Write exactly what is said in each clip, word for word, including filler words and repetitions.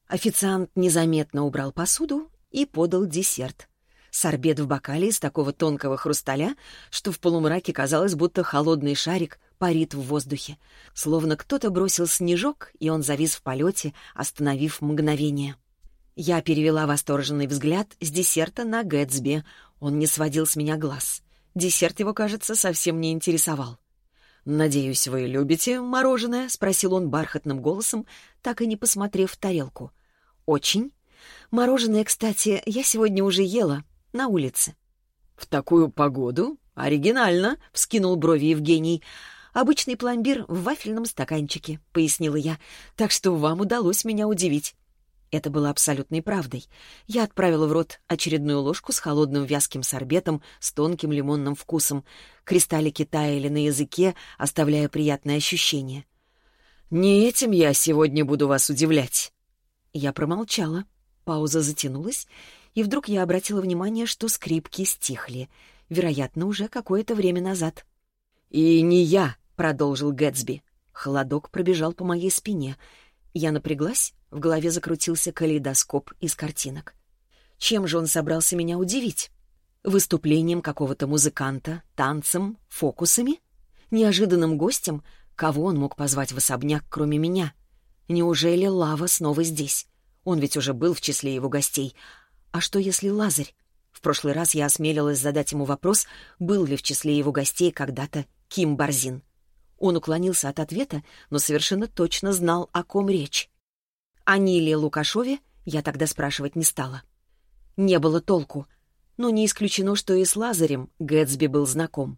Официант незаметно убрал посуду и подал десерт. Сорбет в бокале из такого тонкого хрусталя, что в полумраке казалось, будто холодный шарик парит в воздухе. Словно кто-то бросил снежок, и он завис в полете, остановив мгновение. Я перевела восторженный взгляд с десерта на Гэтсби. Он не сводил с меня глаз. Десерт его, кажется, совсем не интересовал. «Надеюсь, вы любите мороженое?» — спросил он бархатным голосом, так и не посмотрев в тарелку. «Очень. Мороженое, кстати, я сегодня уже ела на улице». «В такую погоду? Оригинально!» — вскинул брови Евгений. «Обычный пломбир в вафельном стаканчике», — пояснила я, «так что вам удалось меня удивить». Это было абсолютной правдой. Я отправила в рот очередную ложку с холодным вязким сорбетом с тонким лимонным вкусом. Кристаллики таяли на языке, оставляя приятное ощущение. «Не этим я сегодня буду вас удивлять». Я промолчала. Пауза затянулась, и вдруг я обратила внимание, что скрипки стихли. Вероятно, уже какое-то время назад. «И не я», — продолжил Гэтсби. Холодок пробежал по моей спине. Я напряглась, в голове закрутился калейдоскоп из картинок. Чем же он собрался меня удивить? Выступлением какого-то музыканта, танцем, фокусами? Неожиданным гостем? Кого он мог позвать в особняк, кроме меня? Неужели Лава снова здесь? Он ведь уже был в числе его гостей. А что, если Лазарь? В прошлый раз я осмелилась задать ему вопрос, был ли в числе его гостей когда-то Ким Борзин. Он уклонился от ответа, но совершенно точно знал, о ком речь. О Ниле Лукашове я тогда спрашивать не стала. Не было толку, но не исключено, что и с Лазарем Гэтсби был знаком.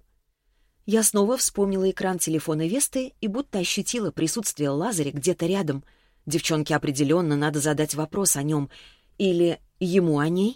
Я снова вспомнила экран телефона Весты и будто ощутила присутствие Лазаря где-то рядом. Девчонке определенно надо задать вопрос о нем. Или ему о ней?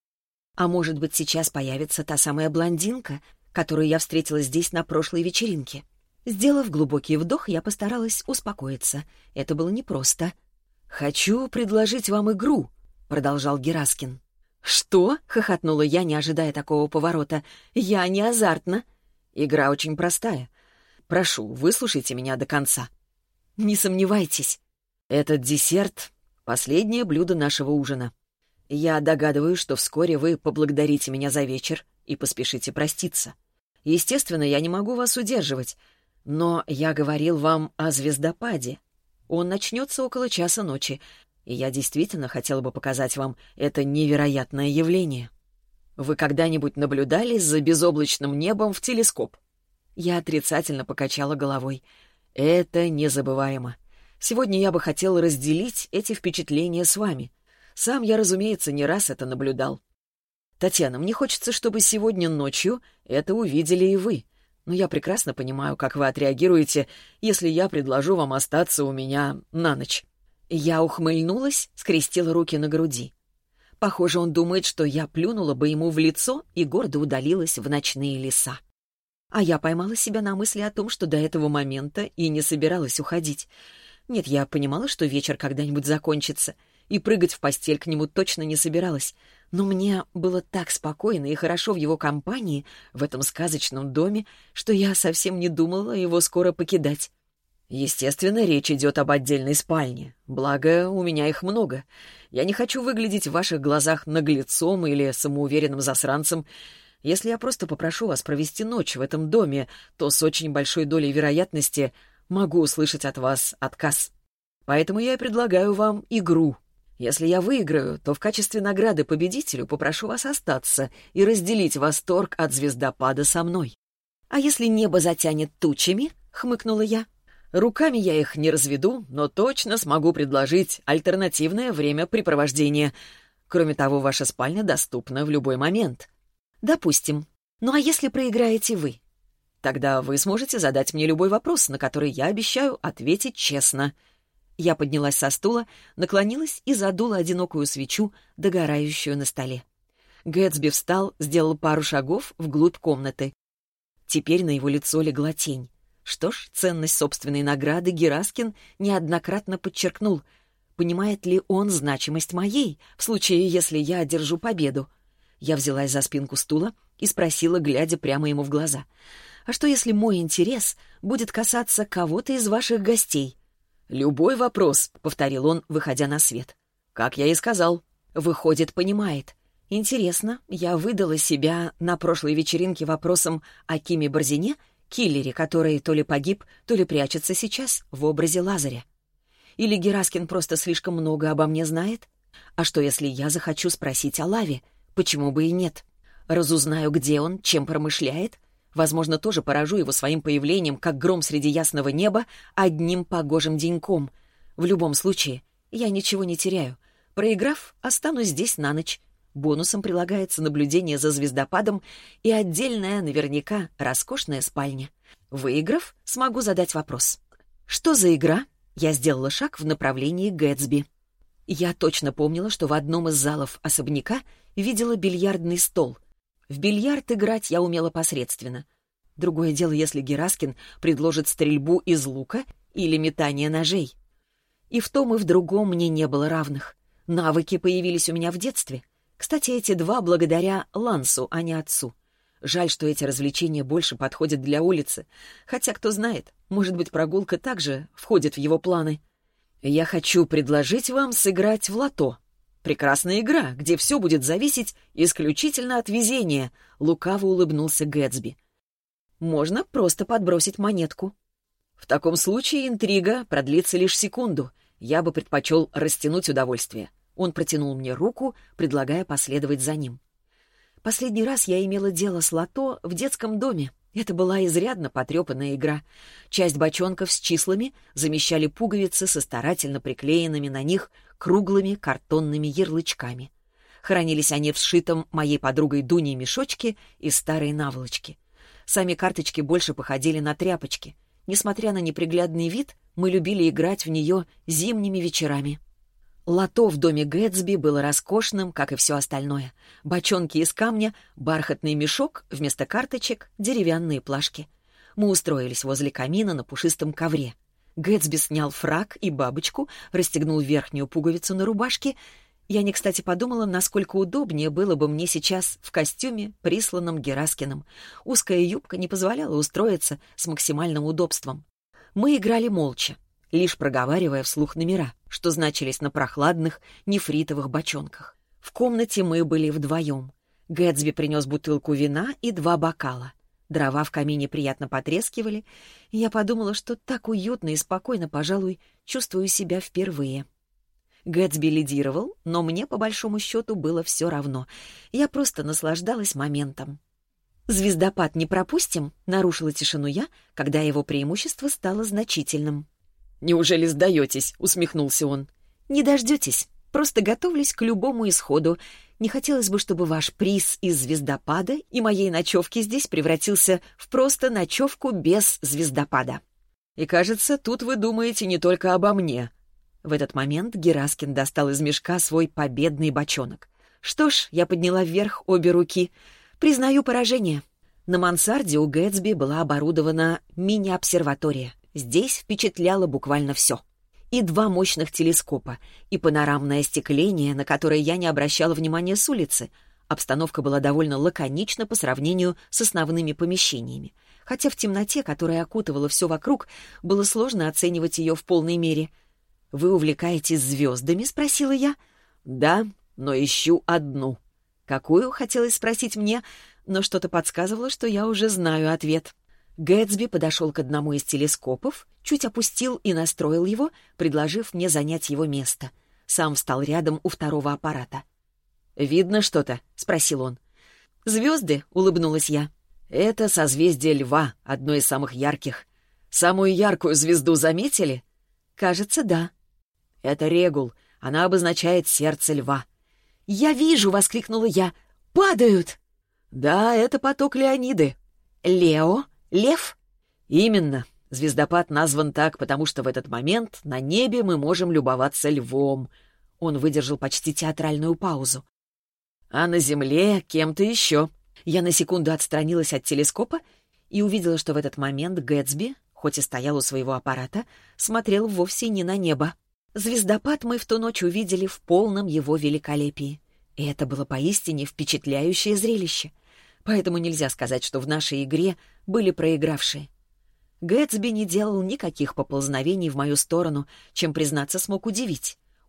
А может быть, сейчас появится та самая блондинка, которую я встретила здесь на прошлой вечеринке? Сделав глубокий вдох, я постаралась успокоиться. Это было непросто. «Хочу предложить вам игру», — продолжал Гераскин. «Что?» — хохотнула я, не ожидая такого поворота. «Я не азартна». «Игра очень простая. Прошу, выслушайте меня до конца». «Не сомневайтесь. Этот десерт — последнее блюдо нашего ужина. Я догадываюсь, что вскоре вы поблагодарите меня за вечер и поспешите проститься. Естественно, я не могу вас удерживать, но я говорил вам о звездопаде. Он начнется около часа ночи, и я действительно хотела бы показать вам это невероятное явление. Вы когда-нибудь наблюдали за безоблачным небом в телескоп?» Я отрицательно покачала головой. «Это незабываемо. Сегодня я бы хотел разделить эти впечатления с вами. Сам я, разумеется, не раз это наблюдал. Татьяна, мне хочется, чтобы сегодня ночью это увидели и вы. Но я прекрасно понимаю, как вы отреагируете, если я предложу вам остаться у меня на ночь». Я ухмыльнулась, скрестила руки на груди. Похоже, он думает, что я плюнула бы ему в лицо и гордо удалилась в ночные леса. А я поймала себя на мысли о том, что до этого момента и не собиралась уходить. Нет, я понимала, что вечер когда-нибудь закончится, и прыгать в постель к нему точно не собиралась. Но мне было так спокойно и хорошо в его компании, в этом сказочном доме, что я совсем не думала его скоро покидать. Естественно, речь идет об отдельной спальне. Благо, у меня их много. Я не хочу выглядеть в ваших глазах наглецом или самоуверенным засранцем. Если я просто попрошу вас провести ночь в этом доме, то с очень большой долей вероятности могу услышать от вас отказ. Поэтому я и предлагаю вам игру. Если я выиграю, то в качестве награды победителю попрошу вас остаться и разделить восторг от звездопада со мной. «А если небо затянет тучами?» — хмыкнула я. «Руками я их не разведу, но точно смогу предложить альтернативное времяпрепровождение. Кроме того, ваша спальня доступна в любой момент». «Допустим. Ну а если проиграете вы?» «Тогда вы сможете задать мне любой вопрос, на который я обещаю ответить честно». Я поднялась со стула, наклонилась и задула одинокую свечу, догорающую на столе. Гэтсби встал, сделал пару шагов вглубь комнаты. Теперь на его лицо легла тень. Что ж, ценность собственной награды Гераскин неоднократно подчеркнул. Понимает ли он значимость моей, в случае, если я одержу победу? Я взялась за спинку стула и спросила, глядя прямо ему в глаза. «А что, если мой интерес будет касаться кого-то из ваших гостей?» «Любой вопрос», — повторил он, выходя на свет. «Как я и сказал». Выходит, понимает. Интересно, я выдала себя на прошлой вечеринке вопросом о Киме Борзине, киллере, который то ли погиб, то ли прячется сейчас в образе Лазаря. Или Гераскин просто слишком много обо мне знает? А что, если я захочу спросить о Лаве? Почему бы и нет? Разузнаю, где он, чем промышляет. Возможно, тоже поражу его своим появлением, как гром среди ясного неба, одним погожим деньком. В любом случае, я ничего не теряю. Проиграв, останусь здесь на ночь. Бонусом прилагается наблюдение за звездопадом и отдельная, наверняка, роскошная спальня. Выиграв, смогу задать вопрос. «Что за игра?» Я сделала шаг в направлении Гэтсби. Я точно помнила, что в одном из залов особняка видела бильярдный стол. В бильярд играть я умела посредственно. Другое дело, если Гераскин предложит стрельбу из лука или метание ножей. И в том, и в другом мне не было равных. Навыки появились у меня в детстве. Кстати, эти два благодаря Лансу, а не отцу. Жаль, что эти развлечения больше подходят для улицы. Хотя, кто знает, может быть, прогулка также входит в его планы. Я хочу предложить вам сыграть в лото. Прекрасная игра, где все будет зависеть исключительно от везения, лукаво улыбнулся Гэтсби. Можно просто подбросить монетку. В таком случае интрига продлится лишь секунду. Я бы предпочел растянуть удовольствие. Он протянул мне руку, предлагая последовать за ним. Последний раз я имела дело с лото в детском доме. Это была изрядно потрепанная игра. Часть бочонков с числами замещали пуговицы со старательно приклеенными на них круглыми картонными ярлычками. Хранились они в сшитом моей подругой Дуней мешочке из старой наволочки. Сами карточки больше походили на тряпочки. Несмотря на неприглядный вид, мы любили играть в нее зимними вечерами. Лото в доме Гэтсби было роскошным, как и все остальное. Бочонки из камня, бархатный мешок, вместо карточек — деревянные плашки. Мы устроились возле камина на пушистом ковре. Гэтсби снял фрак и бабочку, расстегнул верхнюю пуговицу на рубашке. Я не кстати подумала, насколько удобнее было бы мне сейчас в костюме, присланном Гераскиным. Узкая юбка не позволяла устроиться с максимальным удобством. Мы играли молча, лишь проговаривая вслух номера, что значились на прохладных нефритовых бочонках. В комнате мы были вдвоем. Гэтсби принес бутылку вина и два бокала. Дрова в камине приятно потрескивали, и я подумала, что так уютно и спокойно, пожалуй, чувствую себя впервые. Гэтсби лидировал, но мне, по большому счету, было все равно. Я просто наслаждалась моментом. «Звездопад не пропустим?» — нарушила тишину я, когда его преимущество стало значительным. «Неужели сдаетесь?» — усмехнулся он. «Не дождетесь. Просто готовлюсь к любому исходу. Не хотелось бы, чтобы ваш приз из звездопада и моей ночевки здесь превратился в просто ночевку без звездопада. И, кажется, тут вы думаете не только обо мне». В этот момент Гераскин достал из мешка свой победный бочонок. Что ж, я подняла вверх обе руки. Признаю поражение. На мансарде у Гэтсби была оборудована мини-обсерватория. Здесь впечатляло буквально все. И два мощных телескопа, и панорамное остекление, на которое я не обращала внимания с улицы. Обстановка была довольно лаконична по сравнению с основными помещениями. Хотя в темноте, которая окутывала все вокруг, было сложно оценивать ее в полной мере. «Вы увлекаетесь звездами?» — спросила я. «Да, но ищу одну». «Какую?» — хотелось спросить мне, но что-то подсказывало, что я уже знаю ответ. Гэтсби подошел к одному из телескопов, чуть опустил и настроил его, предложив мне занять его место. Сам встал рядом у второго аппарата. «Видно что-то?» — спросил он. «Звезды?» — улыбнулась я. «Это созвездие Льва, одно из самых ярких. Самую яркую звезду заметили?» «Кажется, да». «Это Регул. Она обозначает сердце льва». «Я вижу!» — воскликнула я. «Падают!» «Да, это поток Леониды». «Лео? Лев?» «Именно. Звездопад назван так, потому что в этот момент на небе мы можем любоваться львом». Он выдержал почти театральную паузу. «А на земле кем-то еще». Я на секунду отстранилась от телескопа и увидела, что в этот момент Гэтсби, хоть и стоял у своего аппарата, смотрел вовсе не на небо. Звездопад мы в ту ночь увидели в полном его великолепии. И это было поистине впечатляющее зрелище. Поэтому нельзя сказать, что в нашей игре были проигравшие. Гэтсби не делал никаких поползновений в мою сторону, чем, признаться, смог удивить.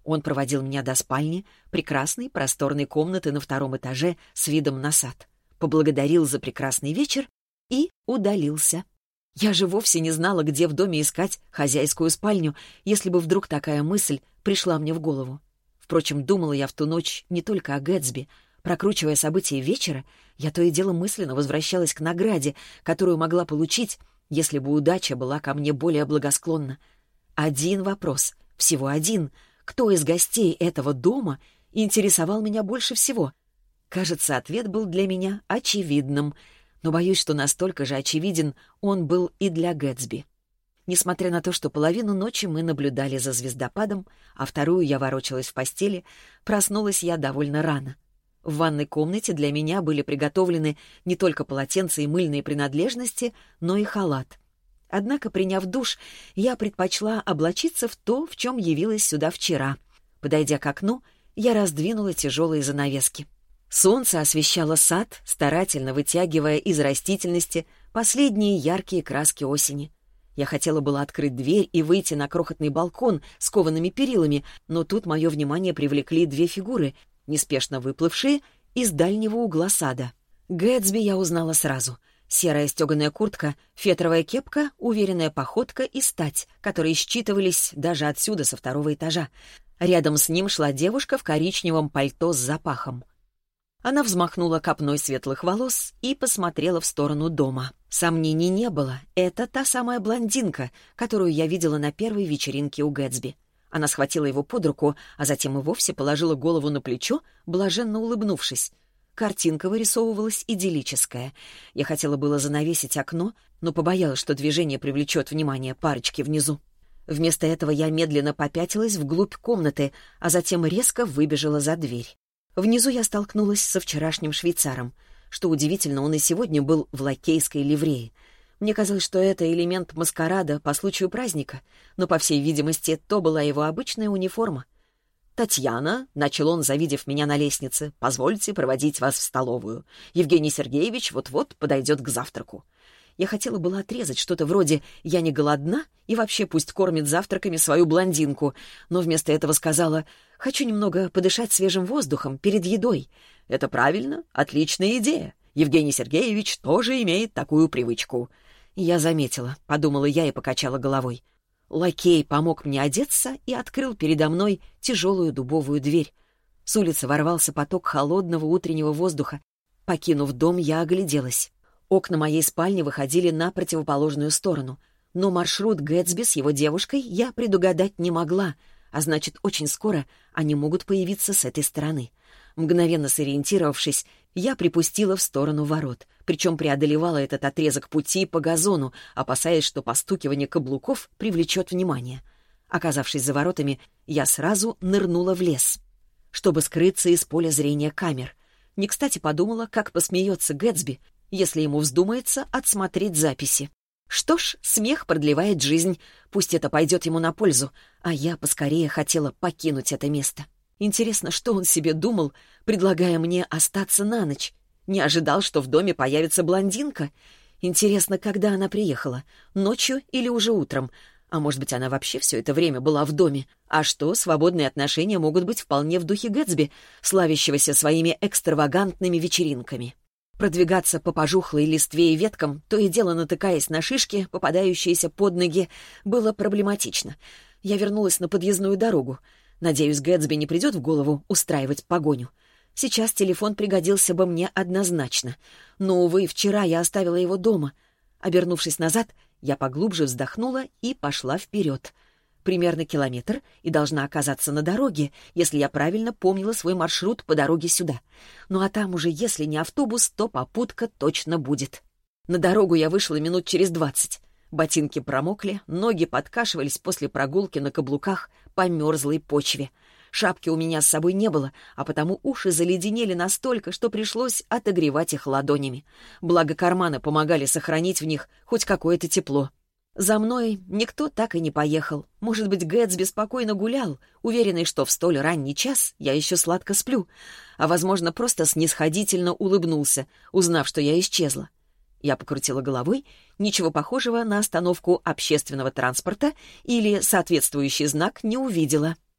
Он проводил меня до спальни, прекрасной просторной комнаты на втором этаже с видом на сад. Поблагодарил за прекрасный вечер и удалился. Я же вовсе не знала, где в доме искать хозяйскую спальню, если бы вдруг такая мысль пришла мне в голову. Впрочем, думала я в ту ночь не только о Гэтсби. Прокручивая события вечера, я то и дело мысленно возвращалась к награде, которую могла получить, если бы удача была ко мне более благосклонна. Один вопрос, всего один. Кто из гостей этого дома интересовал меня больше всего? Кажется, ответ был для меня очевидным, но боюсь, что настолько же очевиден он был и для Гэтсби. Несмотря на то, что половину ночи мы наблюдали за звездопадом, а вторую я ворочалась в постели, проснулась я довольно рано. В ванной комнате для меня были приготовлены не только полотенца и мыльные принадлежности, но и халат. Однако, приняв душ, я предпочла облачиться в то, в чем явилась сюда вчера. Подойдя к окну, я раздвинула тяжелые занавески. Солнце освещало сад, старательно вытягивая из растительности последние яркие краски осени. Я хотела было открыть дверь и выйти на крохотный балкон с коваными перилами, но тут мое внимание привлекли две фигуры, неспешно выплывшие из дальнего угла сада. Гэтсби я узнала сразу. Серая стеганая куртка, фетровая кепка, уверенная походка и стать, которые считывались даже отсюда, со второго этажа. Рядом с ним шла девушка в коричневом пальто с запахом. Она взмахнула копной светлых волос и посмотрела в сторону дома. Сомнений не было. Это та самая блондинка, которую я видела на первой вечеринке у Гэтсби. Она схватила его под руку, а затем и вовсе положила голову на плечо, блаженно улыбнувшись. Картинка вырисовывалась идиллическая. Я хотела было занавесить окно, но побоялась, что движение привлечет внимание парочки внизу. Вместо этого я медленно попятилась вглубь комнаты, а затем резко выбежала за дверь. Внизу я столкнулась со вчерашним швейцаром. Что удивительно, он и сегодня был в лакейской ливрее. Мне казалось, что это элемент маскарада по случаю праздника, но, по всей видимости, то была его обычная униформа. «Татьяна», — начал он, завидев меня на лестнице, — «позвольте проводить вас в столовую. Евгений Сергеевич вот-вот подойдет к завтраку». Я хотела было отрезать что-то вроде «я не голодна» и вообще пусть кормит завтраками свою блондинку, но вместо этого сказала «хочу немного подышать свежим воздухом перед едой». «Это правильно, отличная идея. Евгений Сергеевич тоже имеет такую привычку». Я заметила, подумала я и покачала головой. Лакей помог мне одеться и открыл передо мной тяжелую дубовую дверь. С улицы ворвался поток холодного утреннего воздуха. Покинув дом, я огляделась. Окна моей спальни выходили на противоположную сторону, но маршрут Гэтсби с его девушкой я предугадать не могла, а значит, очень скоро они могут появиться с этой стороны. Мгновенно сориентировавшись, я припустила в сторону ворот, причем преодолевала этот отрезок пути по газону, опасаясь, что постукивание каблуков привлечет внимание. Оказавшись за воротами, я сразу нырнула в лес, чтобы скрыться из поля зрения камер. Не кстати подумала, как посмеется Гэтсби, если ему вздумается отсмотреть записи. Что ж, смех продлевает жизнь, пусть это пойдет ему на пользу, а я поскорее хотела покинуть это место. Интересно, что он себе думал, предлагая мне остаться на ночь? Не ожидал, что в доме появится блондинка? Интересно, когда она приехала? Ночью или уже утром? А может быть, она вообще все это время была в доме? А что, свободные отношения могут быть вполне в духе Гэтсби, славящегося своими экстравагантными вечеринками. Продвигаться по пожухлой листве и веткам, то и дело натыкаясь на шишки, попадающиеся под ноги, было проблематично. Я вернулась на подъездную дорогу. Надеюсь, Гэтсби не придет в голову устраивать погоню. Сейчас телефон пригодился бы мне однозначно. Но, увы, вчера я оставила его дома. Обернувшись назад, я поглубже вздохнула и пошла вперед. Примерно километр и должна оказаться на дороге, если я правильно помнила свой маршрут по дороге сюда. Ну а там уже, если не автобус, то попутка точно будет. На дорогу я вышла минут через двадцать. Ботинки промокли, ноги подкашивались после прогулки на каблуках по мерзлой почве. Шапки у меня с собой не было, а потому уши заледенели настолько, что пришлось отогревать их ладонями. Благо карманы помогали сохранить в них хоть какое-то тепло. За мной никто так и не поехал. Может быть, Гэтсби спокойно гулял, уверенный, что в столь ранний час я еще сладко сплю, а, возможно, просто снисходительно улыбнулся, узнав, что я исчезла. Я покрутила головой, ничего похожего на остановку общественного транспорта или соответствующий знак не увидела.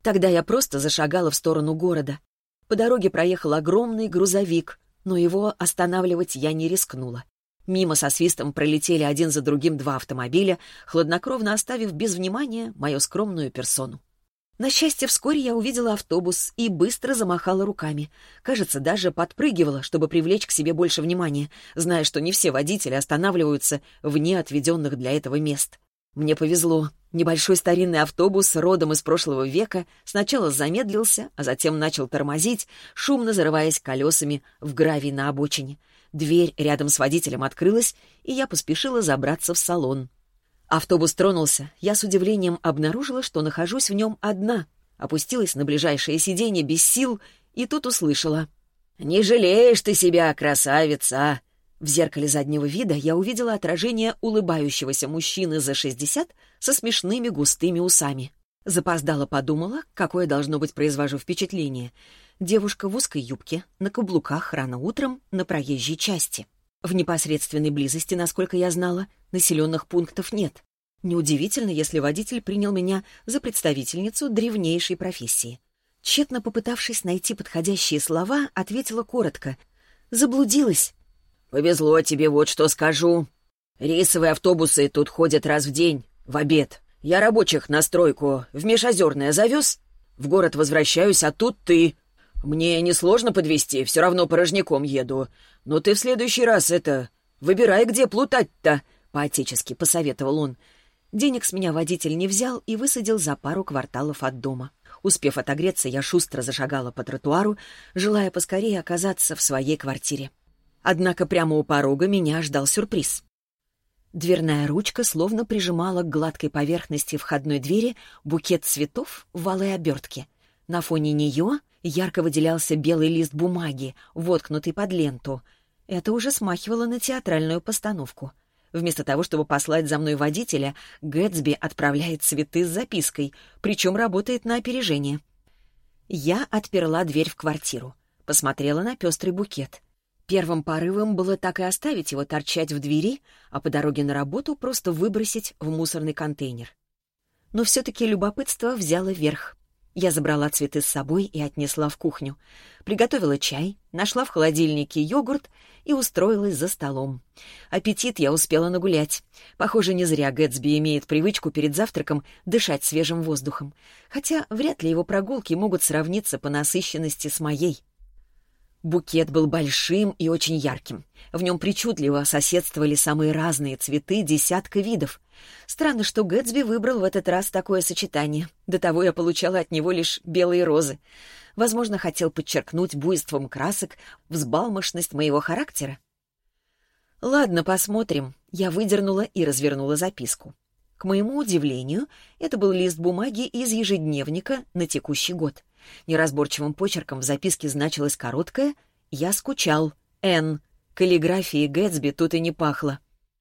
Тогда я просто зашагала в сторону города. По дороге проехал огромный грузовик, но его останавливать я не рискнула. Мимо со свистом пролетели один за другим два автомобиля, хладнокровно оставив без внимания мою скромную персону. На счастье, вскоре я увидела автобус и быстро замахала руками. Кажется, даже подпрыгивала, чтобы привлечь к себе больше внимания, зная, что не все водители останавливаются вне отведенных для этого мест. Мне повезло. Небольшой старинный автобус, родом из прошлого века, сначала замедлился, а затем начал тормозить, шумно зарываясь колесами в гравий на обочине. Дверь рядом с водителем открылась, и я поспешила забраться в салон. Автобус тронулся. Я с удивлением обнаружила, что нахожусь в нем одна. Опустилась на ближайшее сиденье без сил, и тут услышала: «Не жалеешь ты себя, красавица!» В зеркале заднего вида я увидела отражение улыбающегося мужчины за шестьдесят со смешными густыми усами. Запоздала подумала, какое должно быть произвожу впечатление. Девушка в узкой юбке, на каблуках, рано утром, на проезжей части. В непосредственной близости, насколько я знала, населенных пунктов нет. Неудивительно, если водитель принял меня за представительницу древнейшей профессии. Тщетно попытавшись найти подходящие слова, ответила коротко: «Заблудилась». «Повезло тебе, вот что скажу. Рейсовые автобусы тут ходят раз в день, в обед. Я рабочих на стройку в Межозерное завез. В город возвращаюсь, а тут ты. Мне несложно подвезти, все равно порожняком еду. Но ты в следующий раз это... Выбирай, где плутать-то», — по-отечески посоветовал он. Денег с меня водитель не взял и высадил за пару кварталов от дома. Успев отогреться, я шустро зашагала по тротуару, желая поскорее оказаться в своей квартире. Однако прямо у порога меня ждал сюрприз. Дверная ручка словно прижимала к гладкой поверхности входной двери букет цветов в алой обертке. На фоне нее ярко выделялся белый лист бумаги, воткнутый под ленту. Это уже смахивало на театральную постановку. Вместо того, чтобы послать за мной водителя, Гэтсби отправляет цветы с запиской, причем работает на опережение. Я отперла дверь в квартиру, посмотрела на пестрый букет. Первым порывом было так и оставить его торчать в двери, а по дороге на работу просто выбросить в мусорный контейнер. Но все-таки любопытство взяло верх. Я забрала цветы с собой и отнесла в кухню. Приготовила чай, нашла в холодильнике йогурт и устроилась за столом. Аппетит я успела нагулять. Похоже, не зря Гэтсби имеет привычку перед завтраком дышать свежим воздухом. Хотя вряд ли его прогулки могут сравниться по насыщенности с моей. Букет был большим и очень ярким. В нем причудливо соседствовали самые разные цветы десятка видов. Странно, что Гэтсби выбрал в этот раз такое сочетание. До того я получала от него лишь белые розы. Возможно, хотел подчеркнуть буйством красок взбалмошность моего характера. Ладно, посмотрим. Я выдернула и развернула записку. К моему удивлению, это был лист бумаги из ежедневника на текущий год. Неразборчивым почерком в записке значилось короткое «Я скучал. Н». Каллиграфии Гэтсби тут и не пахло.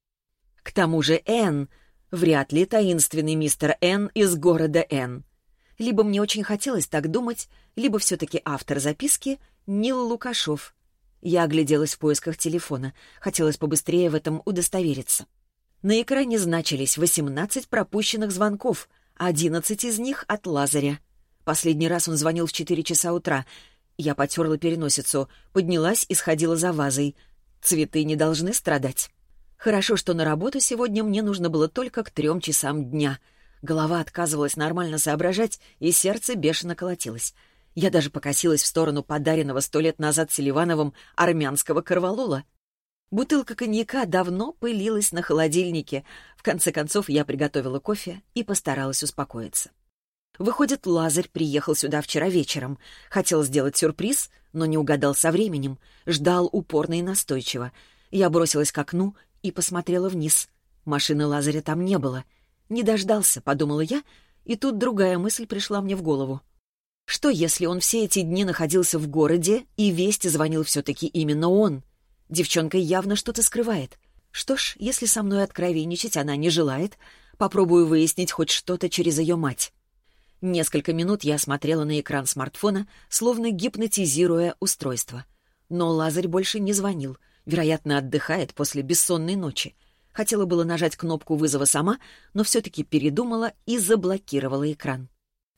К тому же Н вряд ли таинственный мистер Н из города Н. Либо мне очень хотелось так думать, либо все-таки автор записки — Нил Лукашов. Я огляделась в поисках телефона. Хотелось побыстрее в этом удостовериться. На экране значились восемнадцать пропущенных звонков, одиннадцать из них от Лазаря. Последний раз он звонил в четыре часа утра. Я потерла переносицу, поднялась и сходила за вазой. Цветы не должны страдать. Хорошо, что на работу сегодня мне нужно было только к трем часам дня. Голова отказывалась нормально соображать, и сердце бешено колотилось. Я даже покосилась в сторону подаренного сто лет назад Селивановым армянского корвалола. Бутылка коньяка давно пылилась на холодильнике. В конце концов, я приготовила кофе и постаралась успокоиться. Выходит, Лазарь приехал сюда вчера вечером. Хотел сделать сюрприз, но не угадал со временем. Ждал упорно и настойчиво. Я бросилась к окну и посмотрела вниз. Машины Лазаря там не было. «Не дождался», — подумала я, и тут другая мысль пришла мне в голову. Что, если он все эти дни находился в городе, и вести звонил все-таки именно он? Девчонка явно что-то скрывает. Что ж, если со мной откровенничать она не желает, попробую выяснить хоть что-то через ее мать. Несколько минут я смотрела на экран смартфона, словно гипнотизируя устройство. Но Лазарь больше не звонил, вероятно, отдыхает после бессонной ночи. Хотела было нажать кнопку вызова сама, но все-таки передумала и заблокировала экран.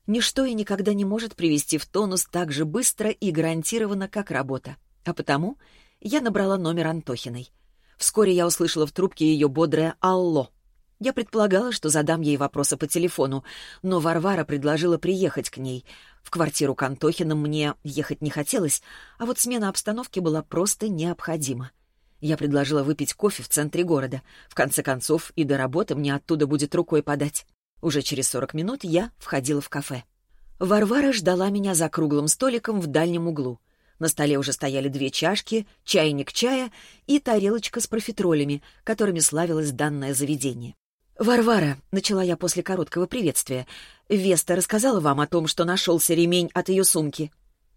Ничто и никогда не может привести в тонус так же быстро и гарантированно, как работа. А потому я набрала номер Антохиной. Вскоре я услышала в трубке ее бодрое «Алло». Я предполагала, что задам ей вопросы по телефону, но Варвара предложила приехать к ней. В квартиру к Антохиным мне ехать не хотелось, а вот смена обстановки была просто необходима. Я предложила выпить кофе в центре города. В конце концов, и до работы мне оттуда будет рукой подать. Уже через сорок минут я входила в кафе. Варвара ждала меня за круглым столиком в дальнем углу. На столе уже стояли две чашки, чайник чая и тарелочка с профитролями, которыми славилось данное заведение. «Варвара», — начала я после короткого приветствия, — «Веста рассказала вам о том, что нашелся ремень от ее сумки?»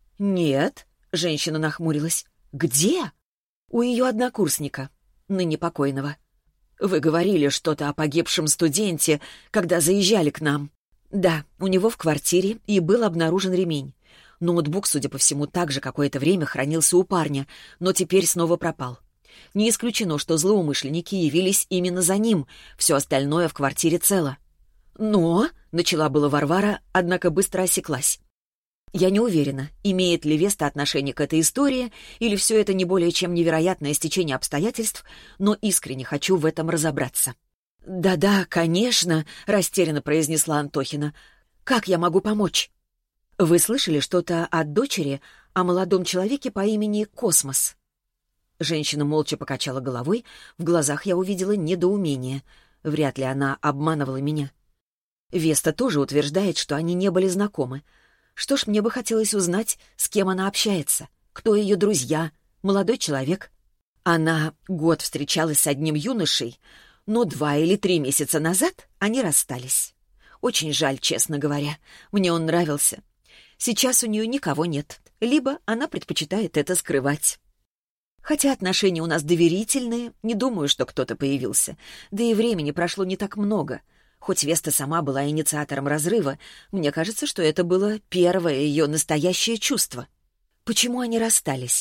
«Нет», — женщина нахмурилась. «Где?» «У ее однокурсника, ныне покойного». «Вы говорили что-то о погибшем студенте, когда заезжали к нам». «Да, у него в квартире и был обнаружен ремень. Ноутбук, судя по всему, также какое-то время хранился у парня, но теперь снова пропал. Не исключено, что злоумышленники явились именно за ним, все остальное в квартире цело». «Но...» — начала была Варвара, однако быстро осеклась. «Я не уверена, имеет ли Веста отношение к этой истории, или все это не более чем невероятное стечение обстоятельств, но искренне хочу в этом разобраться». «Да-да, конечно», — растерянно произнесла Антохина. «Как я могу помочь?» «Вы слышали что-то от дочери о молодом человеке по имени Космос?» Женщина молча покачала головой, в глазах я увидела недоумение. Вряд ли она обманывала меня. Веста тоже утверждает, что они не были знакомы. Что ж, мне бы хотелось узнать, с кем она общается, кто ее друзья, молодой человек. Она год встречалась с одним юношей, но два или три месяца назад они расстались. Очень жаль, честно говоря. Мне он нравился. Сейчас у нее никого нет, либо она предпочитает это скрывать. Хотя отношения у нас доверительные, не думаю, что кто-то появился. Да и времени прошло не так много. Хоть Веста сама была инициатором разрыва, мне кажется, что это было первое ее настоящее чувство. Почему они расстались?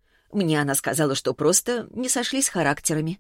Мне она сказала, что просто не сошлись характерами.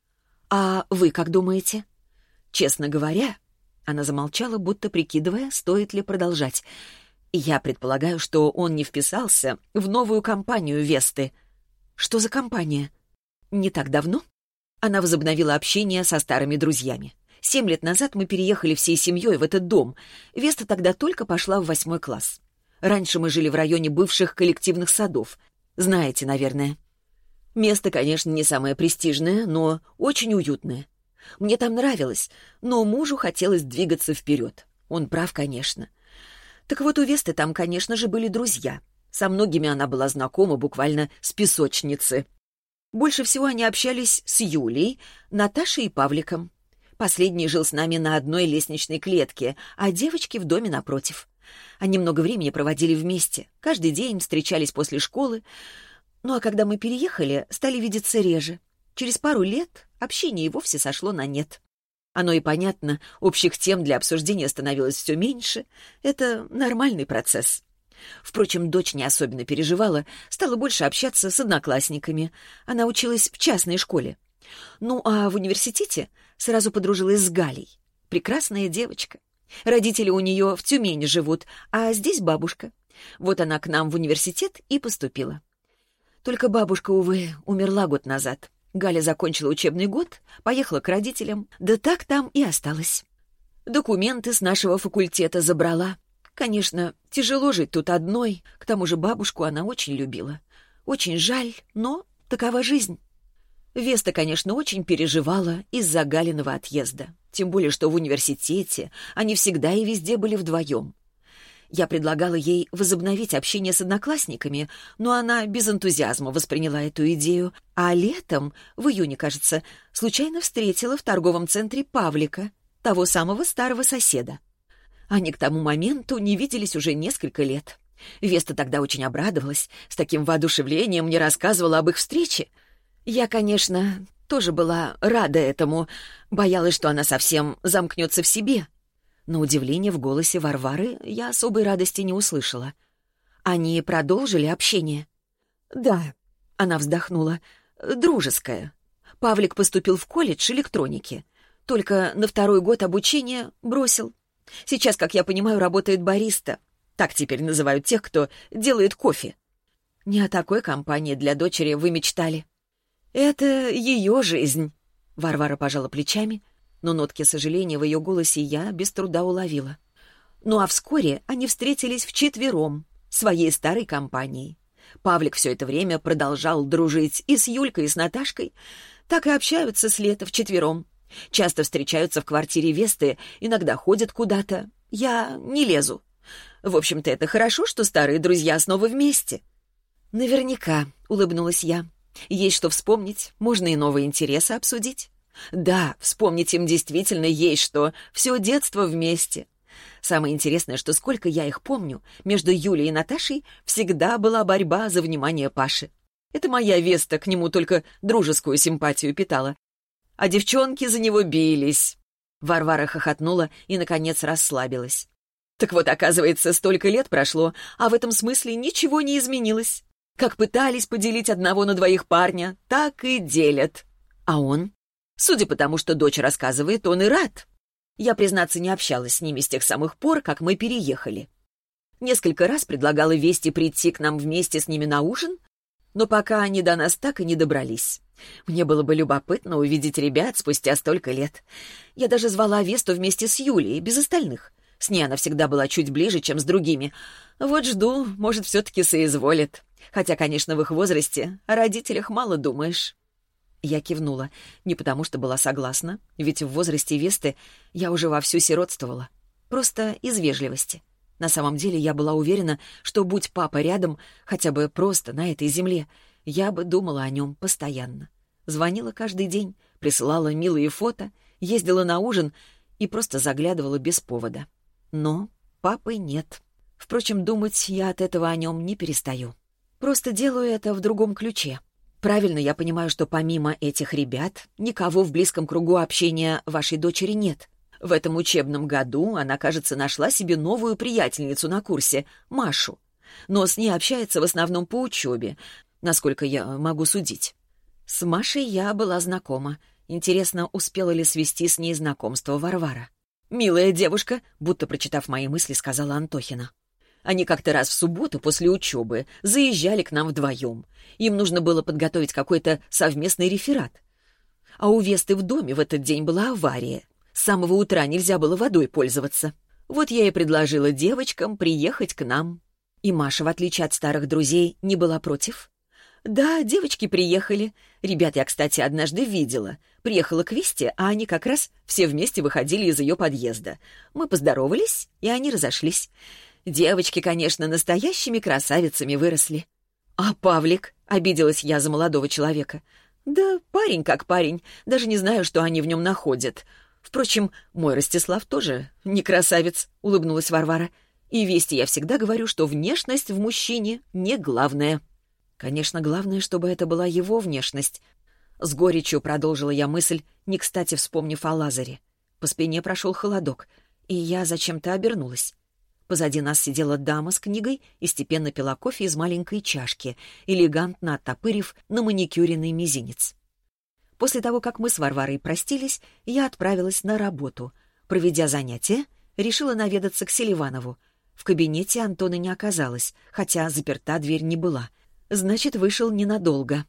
«А вы как думаете?» «Честно говоря...» Она замолчала, будто прикидывая, стоит ли продолжать. «Я предполагаю, что он не вписался в новую кампанию Весты». «Что за компания?» «Не так давно она возобновила общение со старыми друзьями. Семь лет назад мы переехали всей семьей в этот дом. Веста тогда только пошла в восьмой класс. Раньше мы жили в районе бывших коллективных садов. Знаете, наверное. Место, конечно, не самое престижное, но очень уютное. Мне там нравилось, но мужу хотелось двигаться вперед. Он прав, конечно. Так вот, у Весты там, конечно же, были друзья. Со многими она была знакома буквально с песочницы. Больше всего они общались с Юлей, Наташей и Павликом. Последний жил с нами на одной лестничной клетке, а девочки в доме напротив. Они много времени проводили вместе, каждый день встречались после школы. Ну а когда мы переехали, стали видеться реже. Через пару лет общение и вовсе сошло на нет. Оно и понятно, общих тем для обсуждения становилось все меньше. Это нормальный процесс. Впрочем, дочь не особенно переживала, стала больше общаться с одноклассниками. Она училась в частной школе. Ну, а в университете сразу подружилась с Галей. Прекрасная девочка. Родители у нее в Тюмени живут, а здесь бабушка. Вот она к нам в университет и поступила. Только бабушка, увы, умерла год назад. Галя закончила учебный год, поехала к родителям, да так там и осталась. Документы с нашего факультета забрала. Конечно, тяжело жить тут одной, к тому же бабушку она очень любила. Очень жаль, но такова жизнь. Веста, конечно, очень переживала из-за Галиного отъезда. Тем более, что в университете они всегда и везде были вдвоем. Я предлагала ей возобновить общение с одноклассниками, но она без энтузиазма восприняла эту идею. А летом, в июне, кажется, случайно встретила в торговом центре Павлика, того самого старого соседа. Они к тому моменту не виделись уже несколько лет. Веста тогда очень обрадовалась, с таким воодушевлением мне рассказывала об их встрече. Я, конечно, тоже была рада этому, боялась, что она совсем замкнется в себе. На удивление в голосе Варвары я особой радости не услышала. Они продолжили общение? «Да», — она вздохнула, — «дружеское. Павлик поступил в колледж электроники. Только на второй год обучения бросил. Сейчас, как я понимаю, работает бариста. Так теперь называют тех, кто делает кофе. Не о такой компании для дочери вы мечтали. Это ее жизнь. Варвара пожала плечами, но нотки сожаления в ее голосе я без труда уловила. Ну а вскоре они встретились вчетвером, своей старой компанией. Павлик все это время продолжал дружить и с Юлькой, и с Наташкой. Так и общаются с лета вчетвером. Часто встречаются в квартире Весты, иногда ходят куда-то. Я не лезу. В общем-то, это хорошо, что старые друзья снова вместе. Наверняка, улыбнулась я. Есть что вспомнить, можно и новые интересы обсудить. Да, вспомнить им действительно есть что. Все детство вместе. Самое интересное, что сколько я их помню, между Юлей и Наташей всегда была борьба за внимание Паши. Это моя Веста к нему только дружескую симпатию питала. А девчонки за него бились. Варвара хохотнула и, наконец, расслабилась. Так вот, оказывается, столько лет прошло, а в этом смысле ничего не изменилось. Как пытались поделить одного на двоих парня, так и делят. А он? Судя по тому, что дочь рассказывает, он и рад. Я, признаться, не общалась с ними с тех самых пор, как мы переехали. Несколько раз предлагала Весте прийти к нам вместе с ними на ужин, но пока они до нас так и не добрались. Мне было бы любопытно увидеть ребят спустя столько лет. Я даже звала Весту вместе с Юлей, без остальных. С ней она всегда была чуть ближе, чем с другими. Вот жду, может, все-таки соизволит. Хотя, конечно, в их возрасте о родителях мало думаешь. Я кивнула, не потому что была согласна, ведь в возрасте Весты я уже вовсю сиротствовала. Просто из вежливости. На самом деле я была уверена, что будь папа рядом, хотя бы просто на этой земле, я бы думала о нем постоянно. Звонила каждый день, присылала милые фото, ездила на ужин и просто заглядывала без повода. Но папы нет. Впрочем, думать я от этого о нем не перестаю. Просто делаю это в другом ключе. Правильно я понимаю, что помимо этих ребят никого в близком кругу общения вашей дочери нет. В этом учебном году она, кажется, нашла себе новую приятельницу на курсе, Машу. Но с ней общается в основном по учебе, насколько я могу судить. С Машей я была знакома. Интересно, успела ли свести с ней знакомство Варвара? «Милая девушка», будто прочитав мои мысли, сказала Антохина. Они как-то раз в субботу после учебы заезжали к нам вдвоем. Им нужно было подготовить какой-то совместный реферат. А у Весты в доме в этот день была авария. С самого утра нельзя было водой пользоваться. Вот я и предложила девочкам приехать к нам. И Маша, в отличие от старых друзей, не была против. Да, девочки приехали. Ребят я, кстати, однажды видела. Приехала к Весте, а они как раз все вместе выходили из ее подъезда. Мы поздоровались, и они разошлись. Девочки, конечно, настоящими красавицами выросли. А Павлик? Обиделась я за молодого человека. Да парень как парень, даже не знаю, что они в нем находят. Впрочем, мой Ростислав тоже не красавец, улыбнулась Варвара. И Весте я всегда говорю, что внешность в мужчине не главное. Конечно, главное, чтобы это была его внешность. С горечью продолжила я мысль, не кстати вспомнив о Лазаре. По спине прошел холодок, и я зачем-то обернулась. Позади нас сидела дама с книгой и степенно пила кофе из маленькой чашки, элегантно оттопырив на маникюренный мизинец. После того, как мы с Варварой простились, я отправилась на работу. Проведя занятия, решила наведаться к Селиванову. В кабинете Антона не оказалось, хотя заперта дверь не была. Значит, вышел ненадолго.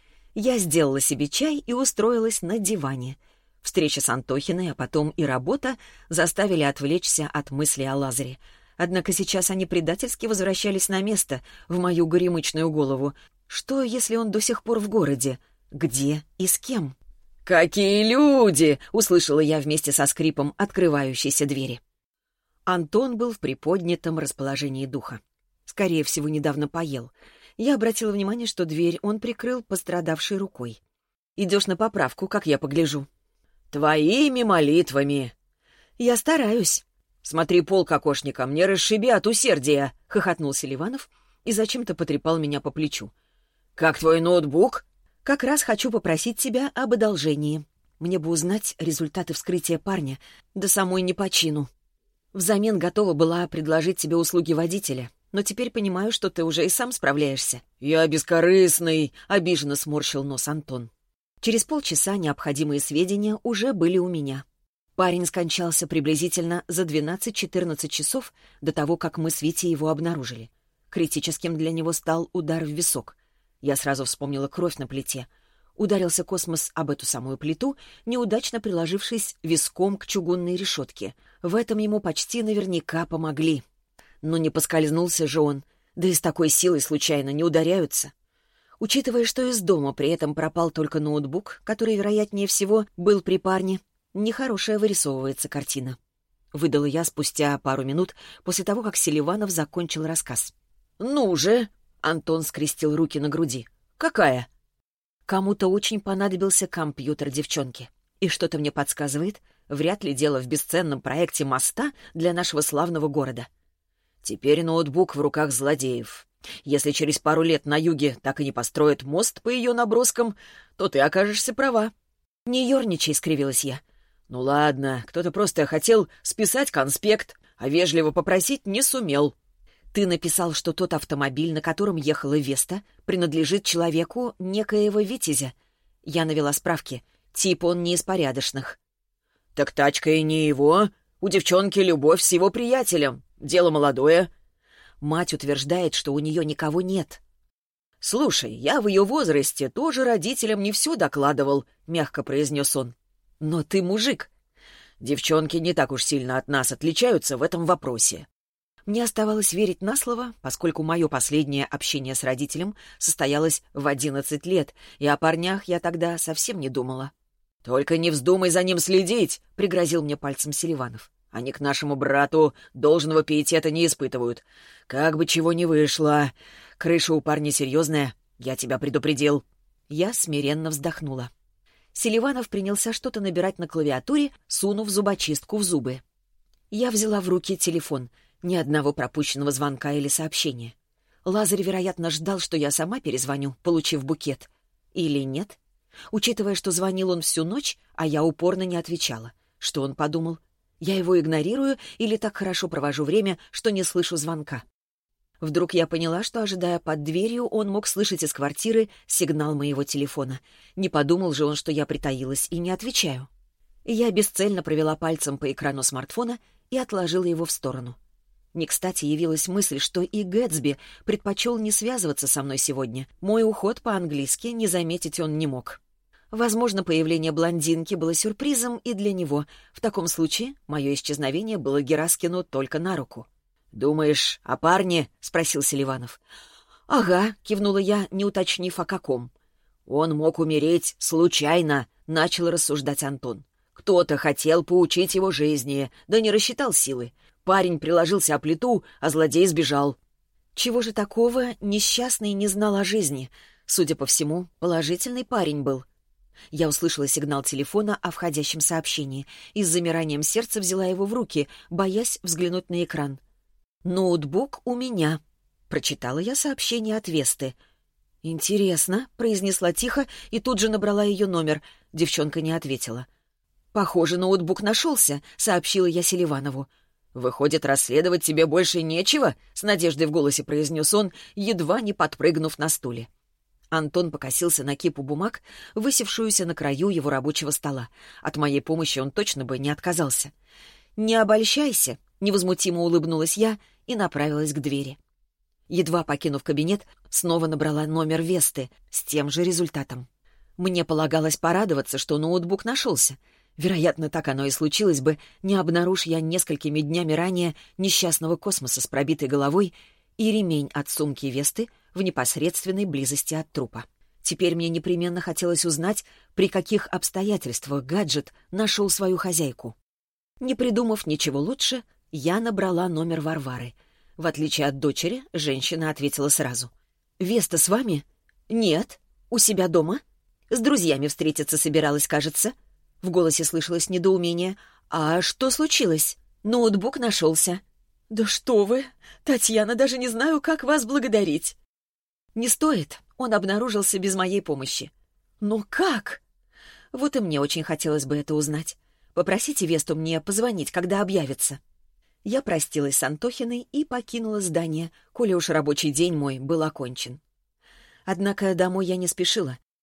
Я сделала себе чай и устроилась на диване. Встреча с Антохиной, а потом и работа заставили отвлечься от мысли о Лазаре. Однако сейчас они предательски возвращались на место, в мою горемычную голову. Что, если он до сих пор в городе? Где и с кем? «Какие люди!» — услышала я вместе со скрипом открывающейся двери. Антон был в приподнятом расположении духа. Скорее всего, недавно поел. Я обратила внимание, что дверь он прикрыл пострадавшей рукой. «Идешь на поправку, как я погляжу». «Твоими молитвами!» «Я стараюсь». «Смотри, пол кокошником, не расшиби от усердия!» — хохотнул Селиванов и зачем-то потрепал меня по плечу. «Как твой ноутбук?» «Как раз хочу попросить тебя об одолжении. Мне бы узнать результаты вскрытия парня, да самой не по чину. Взамен готова была предложить тебе услуги водителя, но теперь понимаю, что ты уже и сам справляешься». «Я бескорыстный!» — обиженно сморщил нос Антон. Через полчаса необходимые сведения уже были у меня. Парень скончался приблизительно за двенадцать-четырнадцать часов до того, как мы с Витей его обнаружили. Критическим для него стал удар в висок. Я сразу вспомнила кровь на плите. Ударился Космос об эту самую плиту, неудачно приложившись виском к чугунной решетке. В этом ему почти наверняка помогли. Но не поскользнулся же он, да и с такой силой случайно не ударяются. Учитывая, что из дома при этом пропал только ноутбук, который, вероятнее всего, был при парне, нехорошая вырисовывается картина. Выдала я спустя пару минут после того, как Селиванов закончил рассказ. «Ну же!» — Антон скрестил руки на груди. «Какая?» Кому-то очень понадобился компьютер девчонки. И что-то мне подсказывает, вряд ли дело в бесценном проекте моста для нашего славного города. Теперь ноутбук в руках злодеев. Если через пару лет на юге так и не построят мост по ее наброскам, то ты окажешься права. «Не ерничай», — скривилась я. «Ну ладно, кто-то просто хотел списать конспект, а вежливо попросить не сумел». «Ты написал, что тот автомобиль, на котором ехала Веста, принадлежит человеку некоего Витязя. Я навела справки. Тип он не из порядочных». «Так тачка и не его. У девчонки любовь с его приятелем. Дело молодое». Мать утверждает, что у нее никого нет. «Слушай, я в ее возрасте тоже родителям не все докладывал», — мягко произнес он. «Но ты мужик». «Девчонки не так уж сильно от нас отличаются в этом вопросе». Мне оставалось верить на слово, поскольку мое последнее общение с родителем состоялось в одиннадцать лет, и о парнях я тогда совсем не думала. «Только не вздумай за ним следить», — пригрозил мне пальцем Селиванов. «Они к нашему брату должного пиетета не испытывают. Как бы чего ни вышло. Крыша у парня серьезная, я тебя предупредил». Я смиренно вздохнула. Селиванов принялся что-то набирать на клавиатуре, сунув зубочистку в зубы. Я взяла в руки телефон. Ни одного пропущенного звонка или сообщения. Лазарь, вероятно, ждал, что я сама перезвоню, получив букет. Или нет? Учитывая, что звонил он всю ночь, а я упорно не отвечала. Что он подумал? Я его игнорирую или так хорошо провожу время, что не слышу звонка? Вдруг я поняла, что, ожидая под дверью, он мог слышать из квартиры сигнал моего телефона. Не подумал же он, что я притаилась и не отвечаю. Я бесцельно провела пальцем по экрану смартфона и отложила его в сторону. Не кстати явилась мысль, что и Гэтсби предпочел не связываться со мной сегодня. Мой уход по-английски не заметить он не мог. Возможно, появление блондинки было сюрпризом и для него. В таком случае мое исчезновение было Гераскину только на руку. «Думаешь, о парне?» — спросил Селиванов. «Ага», — кивнула я, не уточнив о каком. «Он мог умереть случайно», — начал рассуждать Антон. «Кто-то хотел поучить его жизни, да не рассчитал силы. Парень приложился о плиту, а злодей сбежал». Чего же такого несчастный не знал о жизни? Судя по всему, положительный парень был. Я услышала сигнал телефона о входящем сообщении и с замиранием сердца взяла его в руки, боясь взглянуть на экран. «Ноутбук у меня», — прочитала я сообщение от Весты. «Интересно», — произнесла тихо и тут же набрала ее номер. Девчонка не ответила. «Похоже, ноутбук нашелся», — сообщила я Селиванову. «Выходит, расследовать тебе больше нечего?» — с надеждой в голосе произнес он, едва не подпрыгнув на стуле. Антон покосился на кипу бумаг, высевшуюся на краю его рабочего стола. От моей помощи он точно бы не отказался. «Не обольщайся», — невозмутимо улыбнулась я и направилась к двери. Едва покинув кабинет, снова набрала номер Весты с тем же результатом. Мне полагалось порадоваться, что ноутбук нашелся. Вероятно, так оно и случилось бы, не обнаружь я несколькими днями ранее несчастного Космоса с пробитой головой и ремень от сумки Весты в непосредственной близости от трупа. Теперь мне непременно хотелось узнать, при каких обстоятельствах гаджет нашел свою хозяйку. Не придумав ничего лучше, я набрала номер Варвары. В отличие от дочери, женщина ответила сразу. «Веста с вами?» «Нет. У себя дома?» «С друзьями встретиться собиралась, кажется». В голосе слышалось недоумение. «А что случилось?» «Ноутбук нашелся». «Да что вы! Татьяна, даже не знаю, как вас благодарить». «Не стоит. Он обнаружился без моей помощи». «Но как?» «Вот и мне очень хотелось бы это узнать. Попросите Весту мне позвонить, когда объявится». Я простилась с Антохиной и покинула здание, коли уж рабочий день мой был окончен. Однако домой я не спешила.